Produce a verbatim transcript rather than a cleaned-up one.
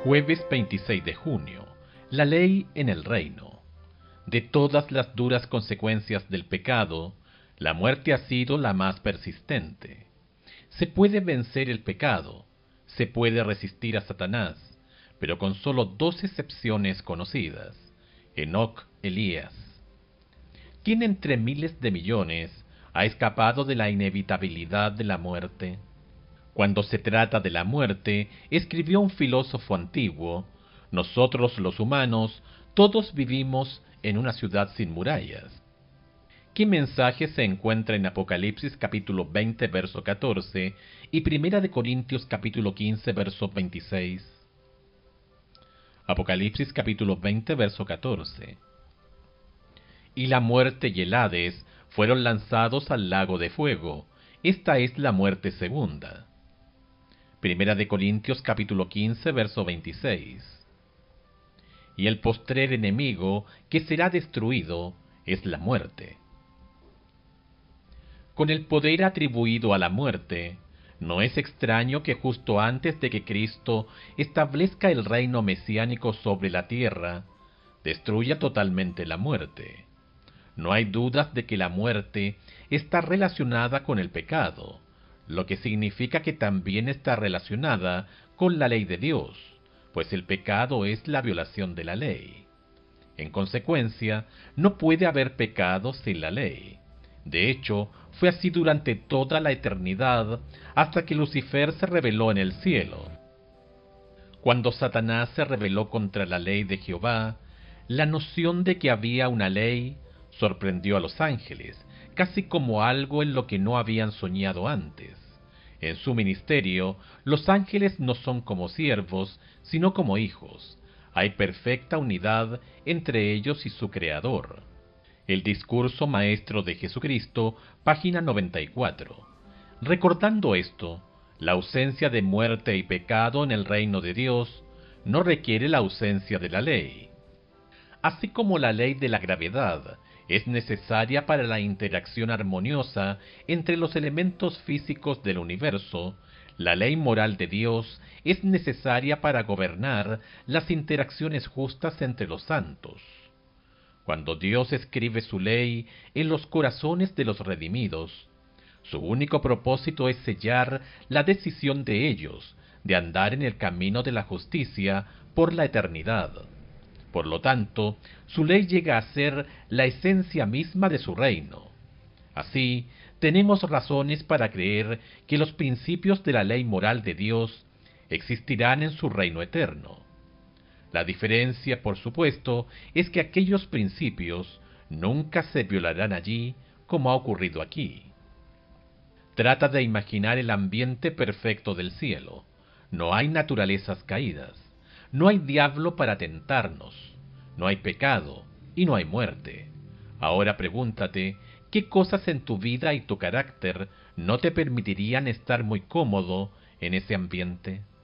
Jueves veintiséis de junio. La ley en el reino. De todas las duras consecuencias del pecado, la muerte ha sido la más persistente. Se puede vencer el pecado, se puede resistir a Satanás, pero con solo dos excepciones conocidas: Enoc, Elías. ¿Quién entre miles de millones ha escapado de la inevitabilidad de la muerte? Cuando se trata de la muerte, escribió un filósofo antiguo, nosotros los humanos, todos vivimos en una ciudad sin murallas. ¿Qué mensaje se encuentra en Apocalipsis capítulo veinte, verso catorce y Primera de Corintios capítulo quince, verso veintiséis? Apocalipsis capítulo veinte, verso catorce. Y la muerte y el Hades fueron lanzados al lago de fuego. Esta es la muerte segunda. Primera de Corintios capítulo quince, verso veintiséis. Y el postrer enemigo que será destruido es la muerte. Con el poder atribuido a la muerte, no es extraño que justo antes de que Cristo establezca el reino mesiánico sobre la tierra, destruya totalmente la muerte. No hay dudas de que la muerte está relacionada con el pecado, lo que significa que también está relacionada con la ley de Dios, pues el pecado es la violación de la ley. En consecuencia, no puede haber pecado sin la ley. De hecho, fue así durante toda la eternidad, hasta que Lucifer se rebeló en el cielo. Cuando Satanás se rebeló contra la ley de Jehová, la noción de que había una ley sorprendió a los ángeles, casi como algo en lo que no habían soñado antes. En su ministerio, los ángeles no son como siervos, sino como hijos. Hay perfecta unidad entre ellos y su Creador. El discurso maestro de Jesucristo, página noventa y cuatro. Recordando esto, la ausencia de muerte y pecado en el reino de Dios no requiere la ausencia de la ley. Así como la ley de la gravedad es necesaria para la interacción armoniosa entre los elementos físicos del universo, la ley moral de Dios es necesaria para gobernar las interacciones justas entre los santos. Cuando Dios escribe su ley en los corazones de los redimidos, su único propósito es sellar la decisión de ellos de andar en el camino de la justicia por la eternidad. Por lo tanto, su ley llega a ser la esencia misma de su reino. Así, tenemos razones para creer que los principios de la ley moral de Dios existirán en su reino eterno. La diferencia, por supuesto, es que aquellos principios nunca se violarán allí como ha ocurrido aquí. Trata de imaginar el ambiente perfecto del cielo. No hay naturalezas caídas. No hay diablo para tentarnos, no hay pecado y no hay muerte. Ahora pregúntate, ¿qué cosas en tu vida y tu carácter no te permitirían estar muy cómodo en ese ambiente?